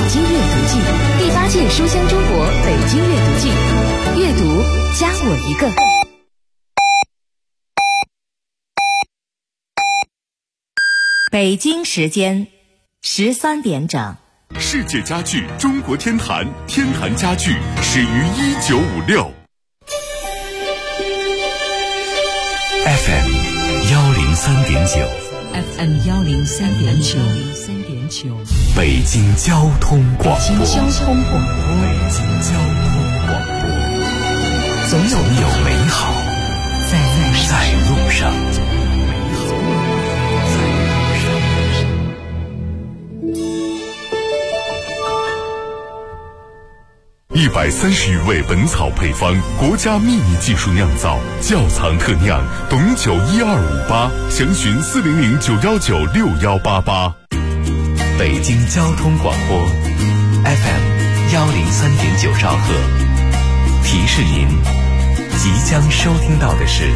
京阅读季，第8届书香中国北京阅读季，阅读加我一个。北京时间13点整。 世界家具中国天坛，天坛家具始于1956。FM 103.9。 FM 103.9， 北京交通广播。 北京交通广播，总有美好在路上。 130余味本草配方，国家秘密技术酿造，窖藏特酿，董酒12588，详询40091961188。 北京交通广播 FM 103.9兆赫，提示您即将收听到的是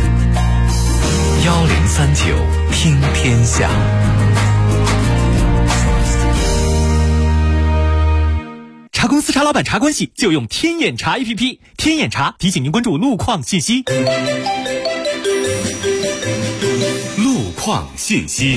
1039听天下。 茶公司茶老板茶关系就用天眼查 APP， 天眼查提醒您关注路况信息。 路况信息。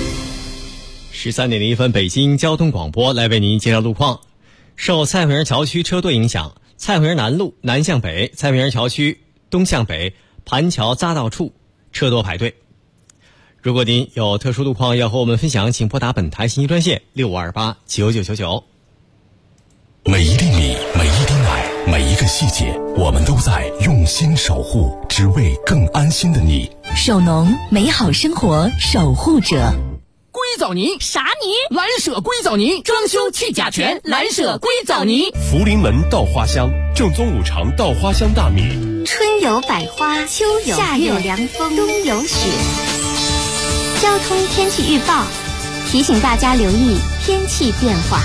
13点01分，北京交通广播来为您介绍路况。受蔡慧园桥区车队影响，蔡慧园南路南向北、蔡慧园桥区东向北盘桥匝道处车多排队。如果您有特殊路况要和我们分享，请拨打本台信息专线65289999。 每一粒米，每一滴奶，每一个细节，我们都在用心守护，只为更安心的你。 首农，美好生活守护者。 硅藻泥啥泥？ 蓝舍硅藻泥，装修去甲醛，蓝舍硅藻泥。 福临门稻花香，正宗五常稻花香大米。 春有百花，秋有夏有凉风，冬有雪。交通天气预报提醒大家留意天气变化。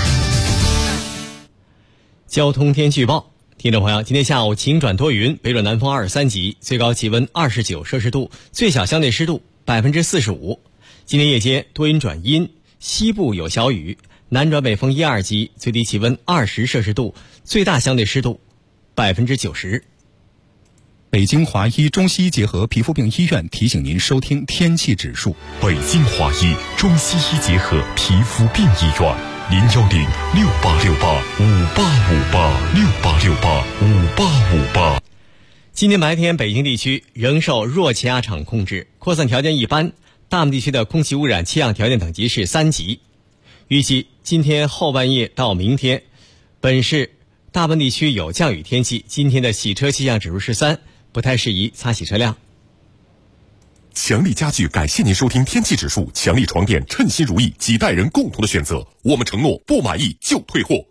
交通天气预报，听众朋友，今天下午晴转多云，北转南风23级，最高气温29摄氏度，最小相对湿度45%。今天夜间多云转阴，西部有小雨，南转北风1、2级，最低气温20摄氏度，最大相对湿度90%。 北京华医中西医结合皮肤病医院提醒您收听天气指数。 北京华医中西医结合皮肤病医院，0106868585858，685858。 今天白天，北京地区仍受弱气压场控制，扩散条件一般，大部地区的空气污染气象条件等级是3级。预计今天后半夜到明天，本市大部分地区有降雨天气，今天的洗车气象指数是3，不太适宜擦洗车辆。 强力家具感谢您收听天气指数，强力床垫称心如意，几代人共同的选择，我们承诺不满意就退货。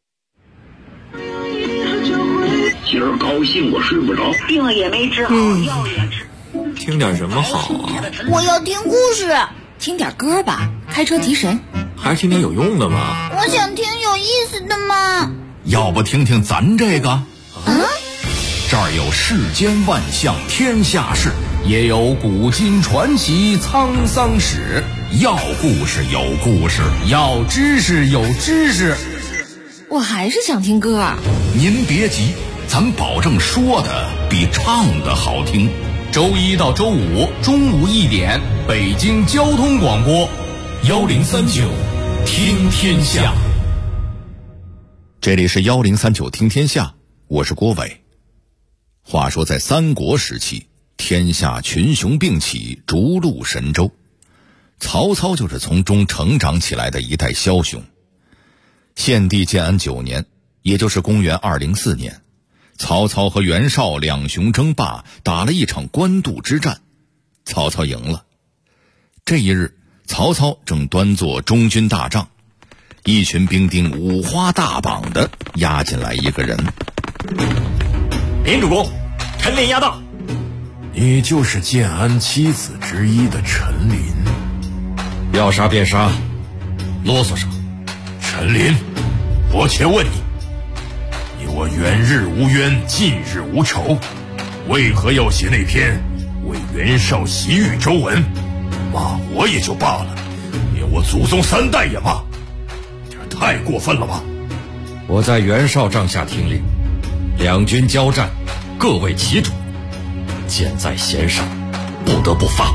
今儿高兴我睡不着， 病也没治好，药也吃。 听点什么好啊？ 我要听故事。 听点歌吧，开车提神。 还是听点有用的吧。 我想听有意思的嘛。 要不听听咱这个？这儿有世间万象天下事，也有古今传奇沧桑史。要故事有故事，要知识有知识。 我还是想听歌。 您别急，咱保证说的比唱的好听。周一到周五中午1点，北京交通广播1039听天下。这里是1039听天下，我是郭伟。话说在三国时期，天下群雄并起，逐鹿神州。曹操就是从中成长起来的一代枭雄。献帝建安9年，也就是公元204年，曹操和袁绍两雄争霸，打了一场官渡之战，曹操赢了。这一日，曹操正端坐中军大帐，一群兵丁五花大绑的押进来一个人。 林主公，陈琳押到。 你就是建安七子之一的陈琳。 要杀便杀，啰嗦啥？ 陈琳，我且问你，你我远日无冤，近日无仇，为何要写那篇为袁绍洗狱周文？骂我也就罢了，连我祖宗3代也骂，这太过分了吧？ 我在袁绍帐下听令，两军交战，各为其主，箭在弦上，不得不发。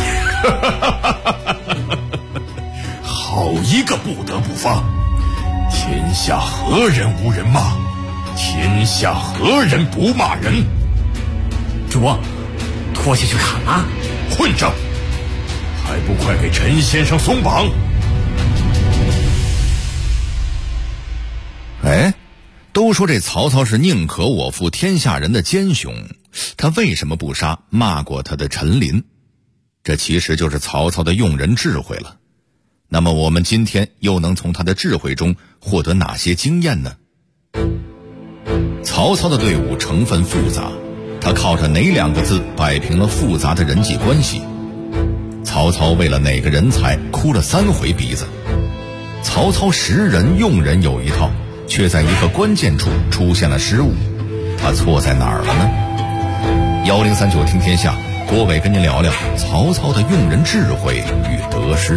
好一个不得不发！天下何人无人骂？天下何人不骂人？ 主，拖下去砍了！ 混账！还不快给陈先生松绑！ 哎，都说这曹操是宁可我负天下人的奸雄，他为什么不杀骂过他的陈琳？这其实就是曹操的用人智慧了。那么我们今天又能从他的智慧中获得哪些经验呢？曹操的队伍成分复杂，他靠着哪2个字摆平了复杂的人际关系？曹操为了哪个人才哭了3回鼻子？曹操识人用人有一套，却在一个关键处出现了失误，他错在哪儿了呢？1039听天下，郭伟跟您聊聊曹操的用人智慧与得失。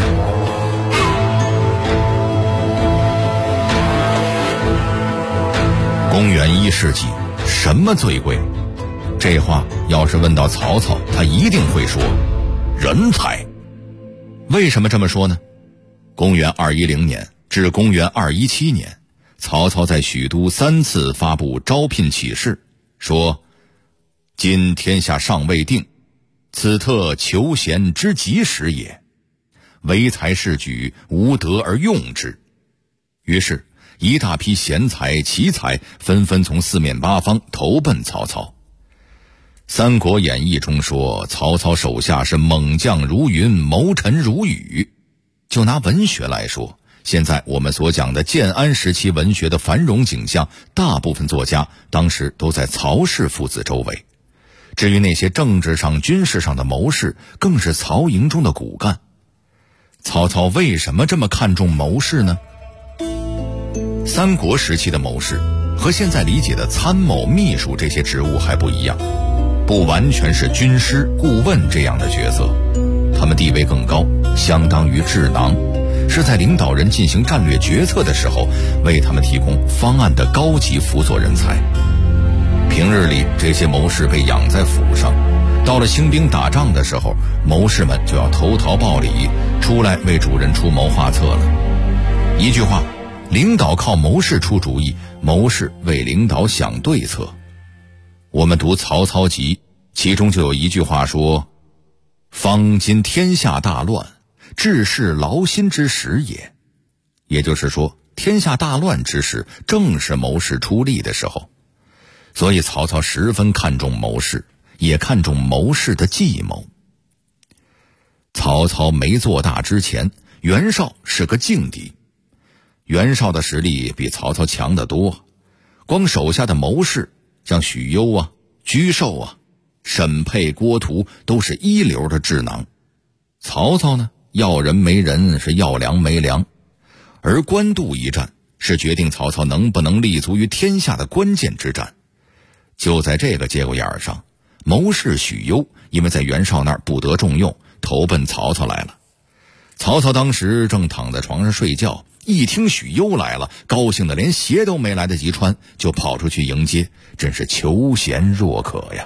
公元1世纪，什么最贵？这话要是问到曹操，他一定会说人才。为什么这么说呢？公元210年至公元217年，曹操在许都3次发布招聘启事，说今天下尚未定，此特求贤之急时也，唯才是举，无德而用之。于是一大批贤才奇才纷纷从四面八方投奔曹操。三国演义中说曹操手下是猛将如云，谋臣如雨。就拿文学来说，现在我们所讲的建安时期文学的繁荣景象，大部分作家当时都在曹氏父子周围。至于那些政治上军事上的谋士，更是曹营中的骨干。曹操为什么这么看重谋士呢？三国时期的谋士和现在理解的参谋、秘书这些职务还不一样，不完全是军师、顾问这样的角色，他们地位更高，相当于智囊，是在领导人进行战略决策的时候为他们提供方案的高级辅佐人才。平日里这些谋士被养在府上，到了兴兵打仗的时候，谋士们就要投桃报李，出来为主人出谋划策了。一句话，领导靠谋士出主意，谋士为领导想对策。我们读《曹操集》，其中就有一句话说：方今天下大乱，治世劳心之时也。也就是说，天下大乱之时，正是谋士出力的时候。所以曹操十分看重谋士，也看重谋士的计谋。曹操没做大之前，袁绍是个劲敌。袁绍的实力比曹操强得多，光手下的谋士像许攸啊、沮授啊、沈佩、郭图都是一流的智囊。曹操呢，要人没人，是要粮没粮。而官渡一战是决定曹操能不能立足于天下的关键之战。就在这个节骨眼上，谋士许攸因为在袁绍那儿不得重用，投奔曹操来了。曹操当时正躺在床上睡觉，一听许攸来了，高兴的连鞋都没来得及穿，就跑出去迎接，真是求贤若渴呀。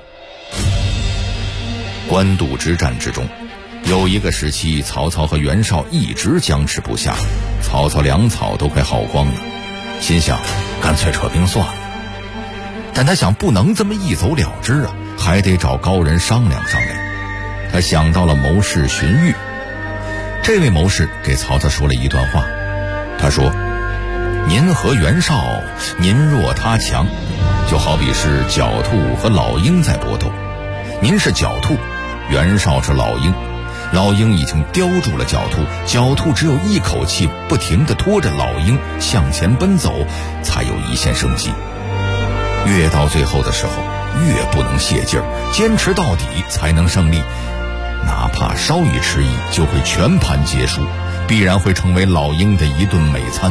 官渡之战之中，有一个时期曹操和袁绍一直僵持不下，曹操粮草都快耗光了，心想干脆撤兵算了。但他想不能这么一走了之啊，还得找高人商量商量。他想到了谋士荀彧，这位谋士给曹操说了一段话，他说：您和袁绍，您弱他强，就好比是狡兔和老鹰在搏斗，您是狡兔，袁绍是老鹰，老鹰已经叼住了狡兔，狡兔只有一口气不停地拖着老鹰向前奔走，才有一线生机。越到最后的时候，越不能泄劲儿，坚持到底才能胜利。哪怕稍一迟疑，就会全盘皆输，必然会成为老鹰的一顿美餐。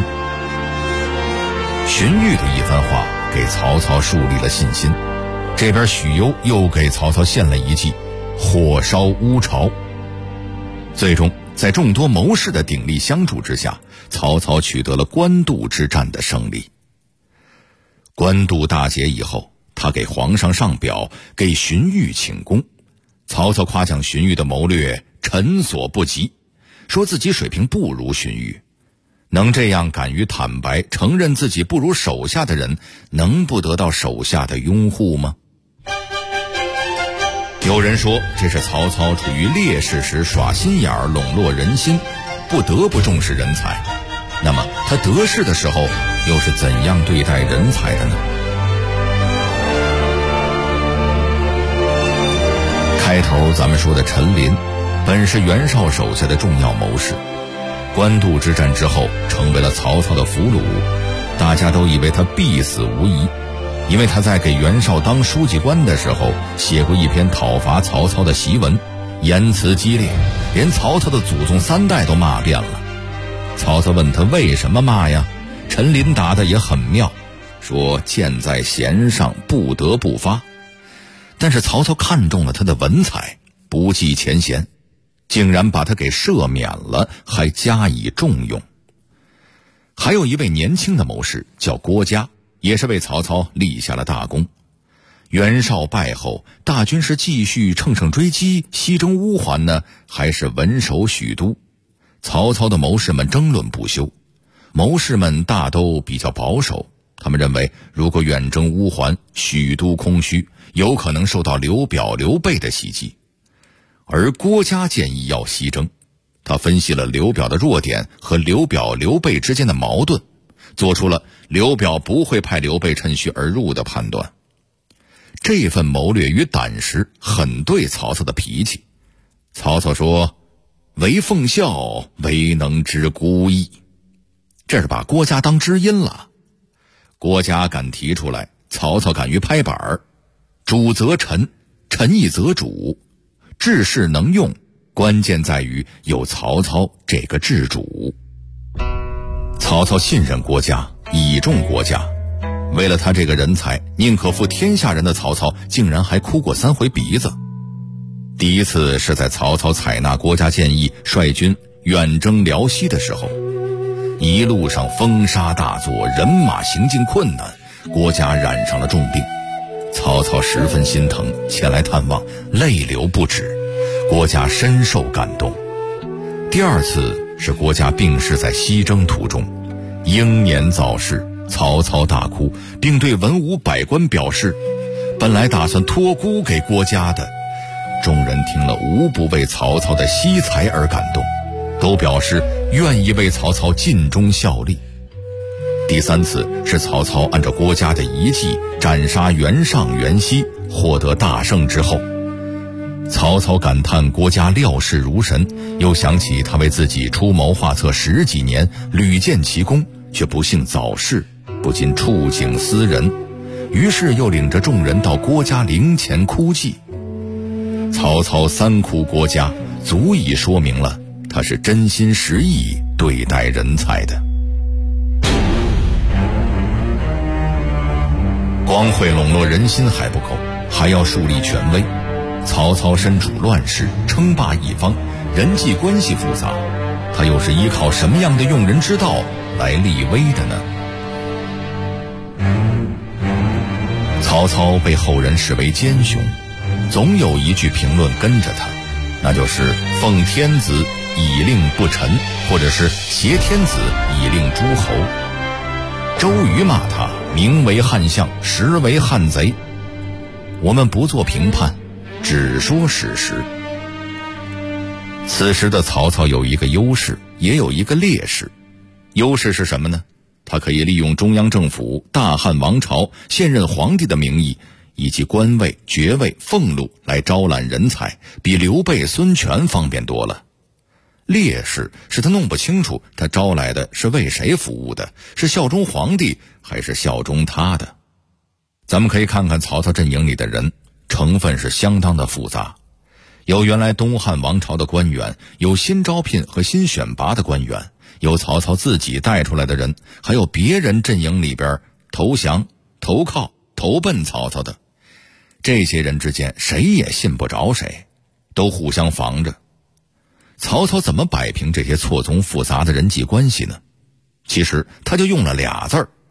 荀彧的一番话给曹操树立了信心，这边许攸又给曹操献了一计，火烧乌巢。最终在众多谋士的鼎力相助之下，曹操取得了官渡之战的胜利。 官渡大捷以后，他给皇上上表，给荀彧请功。曹操夸奖荀彧的谋略臣所不及，说自己水平不如荀彧。能这样敢于坦白承认自己不如手下的人，能不得到手下的拥护吗？有人说这是曹操处于劣势时耍心眼儿笼络人心，不得不重视人才。那么他得势的时候又是怎样对待人才的呢？开头咱们说的陈琳本是袁绍手下的重要谋士，官渡之战之后成为了曹操的俘虏，大家都以为他必死无疑，因为他在给袁绍当书记官的时候写过一篇讨伐曹操的檄文，言辞激烈，连曹操的祖宗三代都骂遍了。曹操问他为什么骂呀？陈琳答的也很妙，说箭在弦上，不得不发。但是曹操看中了他的文采，不计前嫌，竟然把他给赦免了，还加以重用。还有一位年轻的谋士叫郭嘉，也是为曹操立下了大功。袁绍败后，大军是继续乘胜追击，西征乌桓呢，还是稳守许都？曹操的谋士们争论不休。谋士们大都比较保守，他们认为如果远征乌桓，许都空虚，有可能受到刘表、刘备的袭击。而郭嘉建议要西征，他分析了刘表的弱点和刘表、刘备之间的矛盾，做出了刘表不会派刘备趁虚而入的判断。这份谋略与胆识很对曹操的脾气。曹操说：“唯奉孝，唯能知孤意。”这是把郭嘉当知音了。郭嘉敢提出来，曹操敢于拍板儿。主则臣，臣亦则主，治世能用，关键在于有曹操这个治主。曹操信任郭嘉，倚重郭嘉，为了他这个人才，宁可负天下人的曹操竟然还哭过3回鼻子。第一次是在曹操采纳郭嘉建议率军远征辽西的时候，一路上风沙大作，人马行进困难，郭嘉染上了重病。曹操十分心疼，前来探望，泪流不止，郭嘉深受感动。第二次是郭嘉病逝在西征途中，英年早逝，曹操大哭，并对文武百官表示，本来打算托孤给郭嘉的。众人听了无不为曹操的惜才而感动，都表示愿意为曹操尽忠效力。第三次是曹操按照郭嘉的遗计斩杀袁尚、袁熙，获得大胜之后，曹操感叹郭嘉料事如神，又想起他为自己出谋划策10几年，屡建奇功，却不幸早逝，不禁触景思人，于是又领着众人到郭嘉陵前哭祭。曹操3哭郭嘉，足以说明了他是真心实意对待人才的。光会笼络人心还不够，还要树立权威。曹操身处乱世，称霸一方，人际关系复杂，他又是依靠什么样的用人之道来立威的呢？曹操被后人视为奸雄，总有一句评论跟着他，那就是奉天子以令不臣，或者是挟天子以令诸侯。周瑜骂他名为汉相，实为汉贼。我们不做评判，只说事实。此时的曹操有一个优势，也有一个劣势。优势是什么呢？他可以利用中央政府、大汉王朝、现任皇帝的名义以及官位、爵位、俸禄来招揽人才，比刘备、孙权方便多了。劣势是他弄不清楚他招来的是为谁服务的，是效忠皇帝还是效忠他的。咱们可以看看曹操阵营里的人，成分是相当的复杂，有原来东汉王朝的官员，有新招聘和新选拔的官员，有曹操自己带出来的人，还有别人阵营里边投降、投靠、投奔曹操的。这些人之间谁也信不着谁，都互相防着。曹操怎么摆平这些错综复杂的人际关系呢？其实他就用了俩字儿：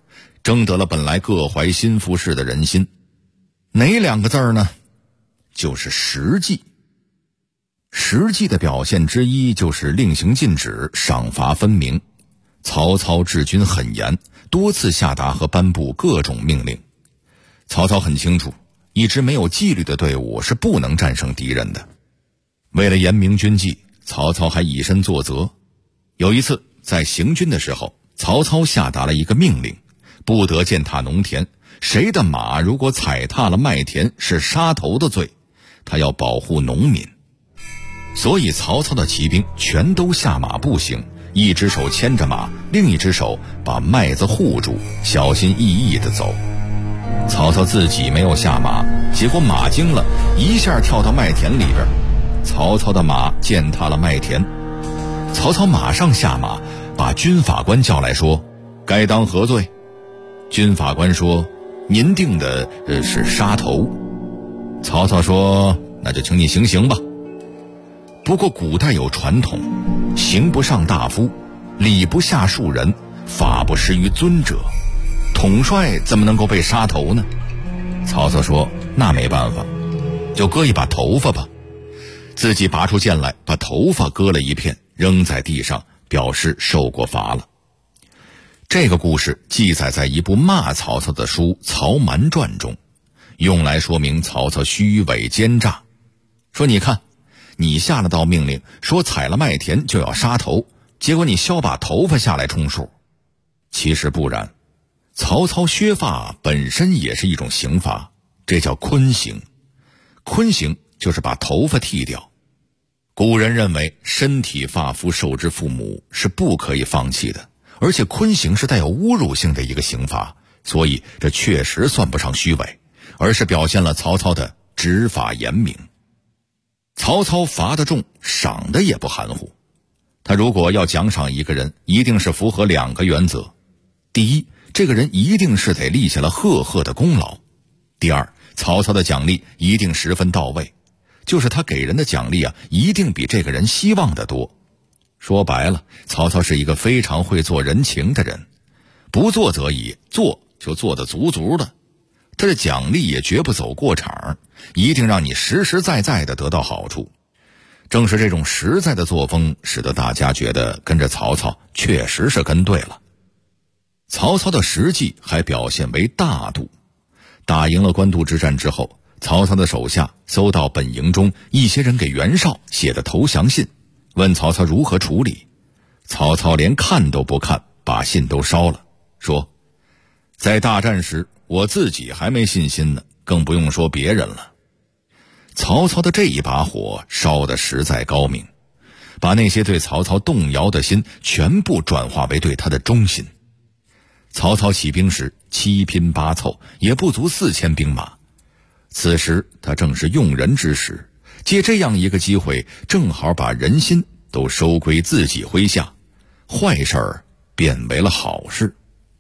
争得了本来各怀心腹事的人心。哪两个字呢？就是实际。实际的表现之一就是令行禁止，赏罚分明。曹操治军很严，多次下达和颁布各种命令。曹操很清楚，一支没有纪律的队伍是不能战胜敌人的。为了严明军纪，曹操还以身作则。有一次在行军的时候，曹操下达了一个命令，不得践踏农田，谁的马如果踩踏了麦田是杀头的罪，他要保护农民。所以曹操的骑兵全都下马步行，一只手牵着马，另一只手把麦子护住，小心翼翼地走。曹操自己没有下马，结果马惊了，一下跳到麦田里边，曹操的马践踏了麦田。曹操马上下马，把军法官叫来说，该当何罪？军法官说，您定的是杀头。曹操说，那就请你行刑吧。不过古代有传统，刑不上大夫，礼不下庶人，法不施于尊者，统帅怎么能够被杀头呢？曹操说，那没办法，就割一把头发吧。自己拔出剑来，把头发割了一片，扔在地上，表示受过罚了。这个故事记载在一部骂曹操的书《曹瞒传》中，用来说明曹操虚伪奸诈。说你看，你下了道命令，说踩了麦田就要杀头，结果你削把头发下来充数。其实不然，曹操削发本身也是一种刑罚，这叫坤刑。坤刑就是把头发剃掉。古人认为身体发肤受之父母是不可以放弃的，而且坤刑是带有侮辱性的一个刑罚，所以这确实算不上虚伪，而是表现了曹操的执法严明。曹操罚得重，赏的也不含糊。他如果要奖赏一个人，一定是符合两个原则。第一，这个人一定是得立下了赫赫的功劳。第二，曹操的奖励一定十分到位，就是他给人的奖励一定比这个人希望的多。说白了，曹操是一个非常会做人情的人，不做则已，做就做得足足的。他的奖励也绝不走过场，一定让你实实在在的得到好处。正是这种实在的作风，使得大家觉得跟着曹操确实是跟对了。曹操的实际还表现为大度。打赢了官渡之战之后，曹操的手下搜到本营中一些人给袁绍写的投降信，问曹操如何处理。曹操连看都不看，把信都烧了，说在大战时我自己还没信心呢，更不用说别人了。曹操的这一把火烧得实在高明，把那些对曹操动摇的心全部转化为对他的忠心。曹操起兵时七拼八凑，也不足4000兵马。此时他正是用人之时，借这样一个机会，正好把人心都收归自己麾下，坏事儿变为了好事。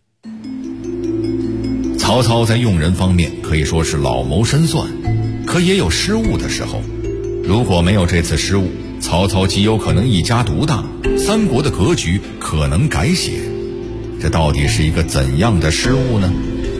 曹操在用人方面可以说是老谋深算，可也有失误的时候。如果没有这次失误，曹操极有可能一家独大，三国的格局可能改写。这到底是一个怎样的失误呢？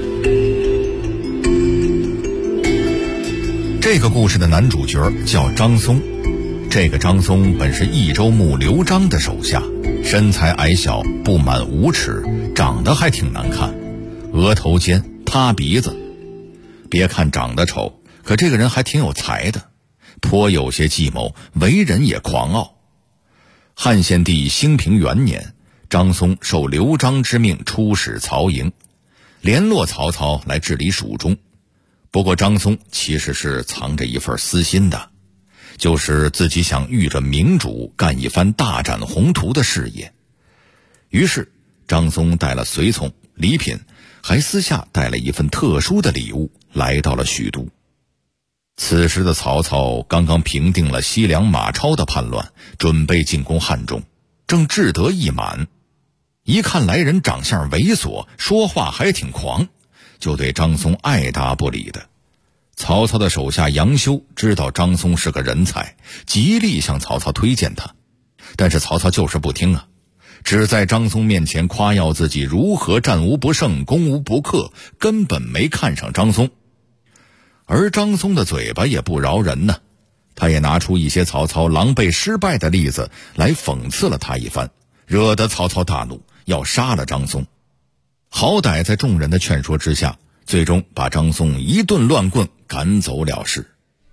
这个故事的男主角叫张松，这个张松本是益州牧刘璋的手下，身材矮小，不满5尺，长得还挺难看，额头尖，塌鼻子。别看长得丑，可这个人还挺有才的，颇有些计谋，为人也狂傲。汉献帝兴平元年，张松受刘璋之命出使曹营，联络曹操来治理蜀中。不过张松其实是藏着一份私心的，就是自己想遇着明主干一番大展宏图的事业。于是张松带了随从礼品，还私下带了一份特殊的礼物来到了许都。此时的曹操刚刚平定了西凉马超的叛乱，准备进攻汉中，正志得意满。一看来人长相猥琐，说话还挺狂，就对张松爱答不理的。曹操的手下杨修知道张松是个人才，极力向曹操推荐他，但是曹操就是不听啊。 只在张松面前夸耀自己如何战无不胜、攻无不克，根本没看上张松。而张松的嘴巴也不饶人呢，他也拿出一些曹操狼狈失败的例子来讽刺了他一番，惹得曹操大怒，要杀了张松。好歹在众人的劝说之下，最终把张松一顿乱棍赶走了事。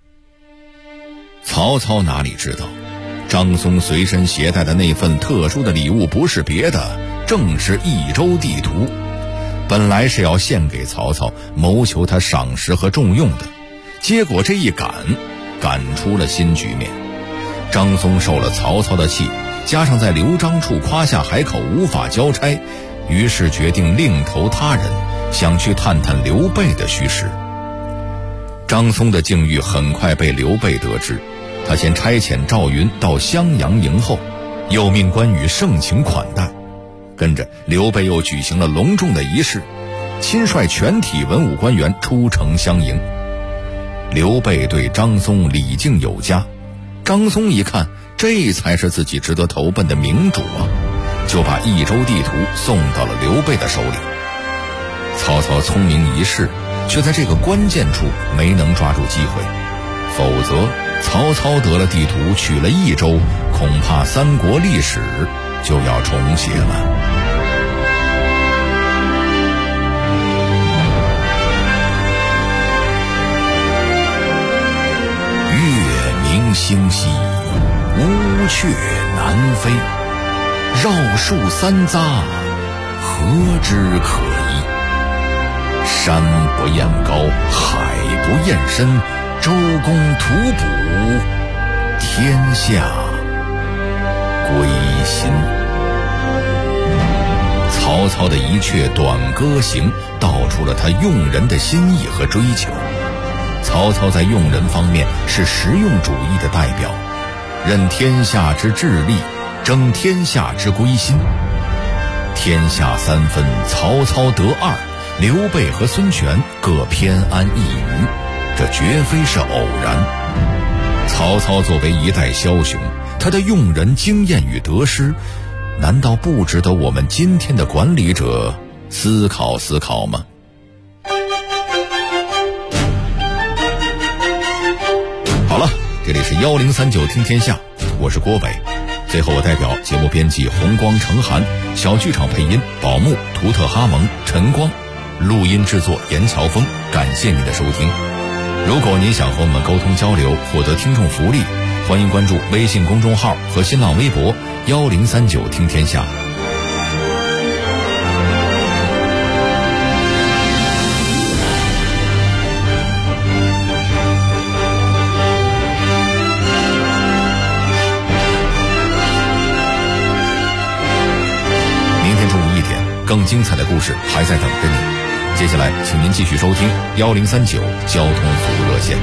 曹操哪里知道，张松随身携带的那份特殊的礼物不是别的，正是益州地图。本来是要献给曹操，谋求他赏识和重用的，结果这一赶出了新局面。张松受了曹操的气，加上在刘璋处夸下海口无法交差，于是决定另投他人，想去探探刘备的虚实。张松的境遇很快被刘备得知，他先差遣赵云到襄阳迎候，又命关羽盛情款待。跟着刘备又举行了隆重的仪式，亲率全体文武官员出城相迎。刘备对张松礼敬有加，张松一看这才是自己值得投奔的明主啊，就把益州地图送到了刘备的手里。曹操聪明一世，却在这个关键处没能抓住机会，否则曹操得了地图，取了益州，恐怕三国历史就要重写了。月明星稀，乌鹊南飞，绕树三匝，何之可依？山不厌高，海不厌深，周公吐哺，天下归心。曹操的一阙短歌行，道出了他用人的心意和追求。曹操在用人方面是实用主义的代表，任天下之治力，争天下之归心。天下三分，曹操得二，刘备和孙权各偏安一隅，这绝非是偶然。曹操作为一代枭雄，他的用人经验与得失，难道不值得我们今天的管理者思考思考吗？好了，这里是1039听天下，我是郭伟。最后我代表节目编辑红光成涵，小剧场配音宝木、图特哈蒙、陈光，录音制作严乔峰，感谢您的收听。如果您想和我们沟通交流，获得听众福利，欢迎关注微信公众号和新浪微博1039听天下。明天中午1点，更精彩的故事还在等着你。接下来请您继续收听1039交通服务热线。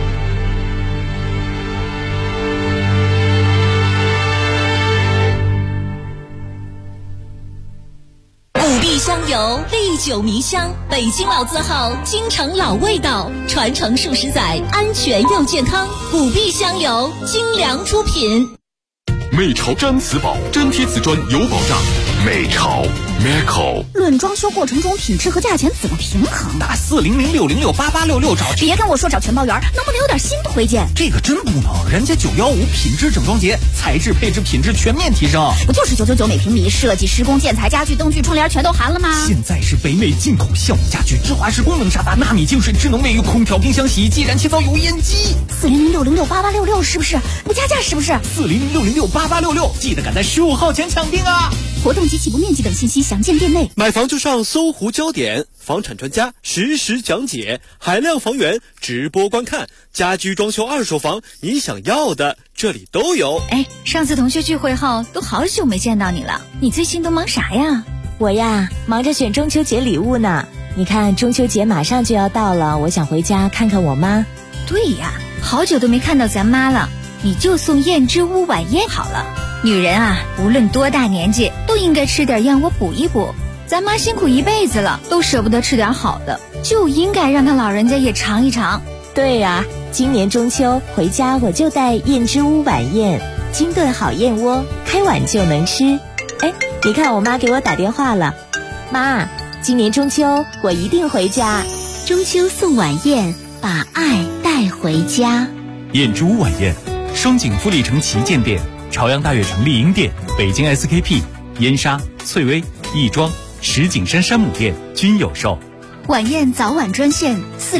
五碧香油历久弥香，北京老字号，京城老味道，传承数十载，安全又健康。五碧香油精良出品。 美潮毡瓷宝，粘贴瓷砖有保障。美潮 Meco。 论装修过程中品质和价钱怎么平衡？ 打4006068866找。 别跟我说找全包圆，能不能有点新推荐？ 这个真不能，人家915品质整装节，材质配置品质全面提升。 不就是999每平米，设计、施工、建材、家具、灯具、窗帘全都含了吗？ 现在是北美进口效米家具、芝华士功能沙发、纳米净水、智能卫浴、空调、冰箱、洗衣机、燃气灶、油烟机。 4006068866是不是？不加价是不是 ？4006068866，记得赶在15号前抢订啊！ 活动及起步面积等信息详见店内。 买房就上搜狐焦点，房产专家实时讲解，海量房源直播观看，家居装修二手房，你想要的这里都有。 哎，上次同学聚会后都好久没见到你了，你最近都忙啥呀？ 我呀，忙着选中秋节礼物呢。你看中秋节马上就要到了，我想回家看看我妈。 对呀，好久都没看到咱妈了，你就送燕之屋晚宴好了。女人啊，无论多大年纪都应该吃点燕窝补一补。咱妈辛苦一辈子了，都舍不得吃点好的，就应该让她老人家也尝一尝。 对呀，今年中秋回家我就带燕之屋晚宴，精炖好燕窝，开碗就能吃。 你看我妈给我打电话了，妈，今年中秋我一定回家。 中秋送晚宴，把爱带回家。 燕之屋晚宴，双井富力城旗舰店、朝阳大悦城丽婴店、北京 SKP、燕莎、翠微、亦庄、石景山山姆店均有售。 晚宴早晚专线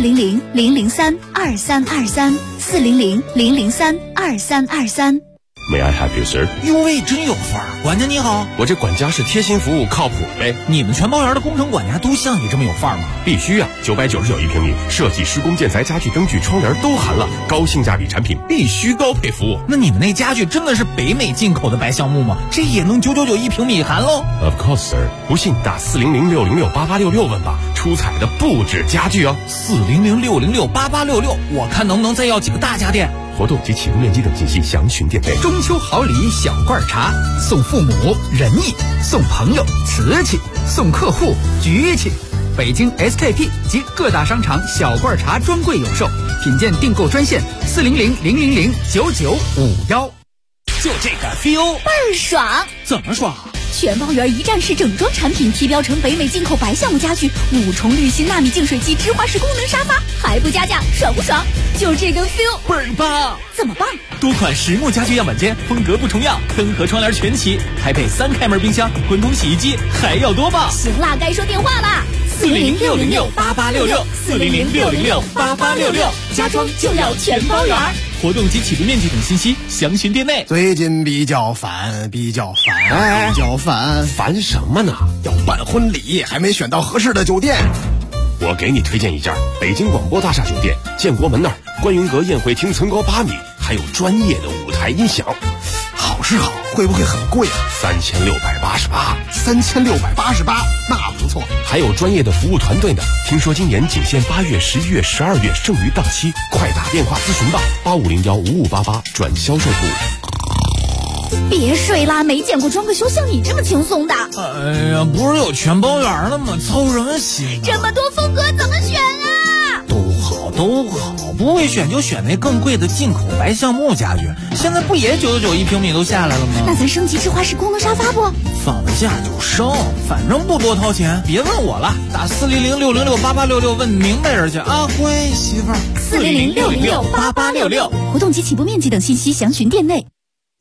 400-003-2323，400-003-2323。 May I help you, sir？ 哟喂，真有范儿！管家你好， 我这管家是贴心服务，靠谱呗。 你们全包园的工程管家都像你这么有范儿吗？ 必须啊！999一平米，设计、施工、建材、家具、灯具、窗帘都含了，高性价比产品，必须高配服务。 那你们那家具真的是北美进口的白橡木吗？这也能999一平米含喽 ？Of course, sir。不信打400-606-8866问吧，出彩的不止家具哦。 400-606-8866，我看能不能再要几个大家电。 活动及启动面积等信息详询店内。 中秋好礼小罐茶，送父母仁义，送朋友瓷器，送客户局气。北京 SKP 及各大商场小罐茶专柜有售，品鉴订购专线400-000-9951。 就这个 feel 倍儿爽！ 怎么爽？ 全包园一站式整装产品，提标成北美进口白橡木家具，5重滤芯纳米净水器，芝华士功能沙发，还不加价，爽不爽？就这个 feel 倍儿棒！ 怎么棒？ 多款实木家具样板间，风格不重样，灯和窗帘全齐，还配3开门冰箱、滚筒洗衣机，还要多棒！ 行啦，该说电话啦 ！400-606-8866，400-606-8866， 家装就要全包园。 活动及启动面积等信息详询店内。 最近比较烦， 烦什么呢？ 要办婚礼，还没选到合适的酒店。 我给你推荐一家北京广播大厦酒店，建国门那儿，观云阁宴会厅层高8米，还有专业的舞台音响。 好是好，会不会很贵啊 ？3688， 那不错。 还有专业的服务团队呢。听说今年仅限8月、11月、12月，剩余档期，快打电话咨询吧，8501-5588转销售部。 别睡啦，没见过装个修像你这么轻松的。 哎呀，不是有全包园的吗？操什么心？ 这么多风格怎么选啊？ 都好，不会选就选那更贵的进口白橡木家具。现在不也999一平米都下来了吗？ 那咱升级芝华士功能沙发不？ 放假就升，反正不多掏钱。别问我了，打400-606-8866问明白人去啊！乖媳妇儿。 400-606-8866，活动及起步面积等信息详询店内。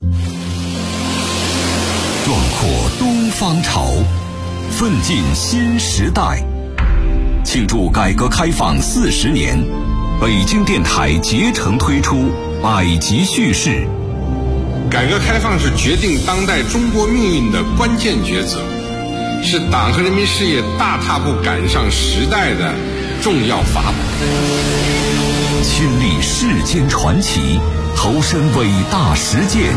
壮阔东方潮，奋进新时代。庆祝改革开放40年，北京电台竭诚推出百集叙事。 改革开放是决定当代中国命运的关键抉择，是党和人民事业大踏步赶上时代的重要法宝。 亲历世间传奇，投身伟大实践，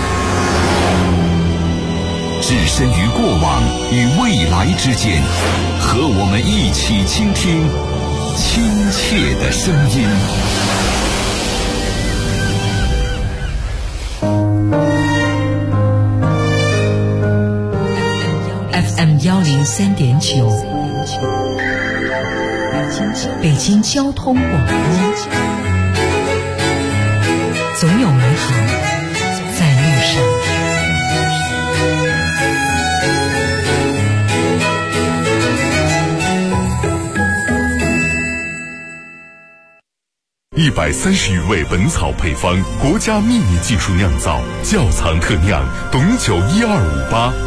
置身于过往与未来之间，和我们一起倾听亲切的声音。 FM 103.9，北京交通广播，总有美好在路上。 130余味本草配方，国家秘密技术酿造，窖藏特酿，董酒1258。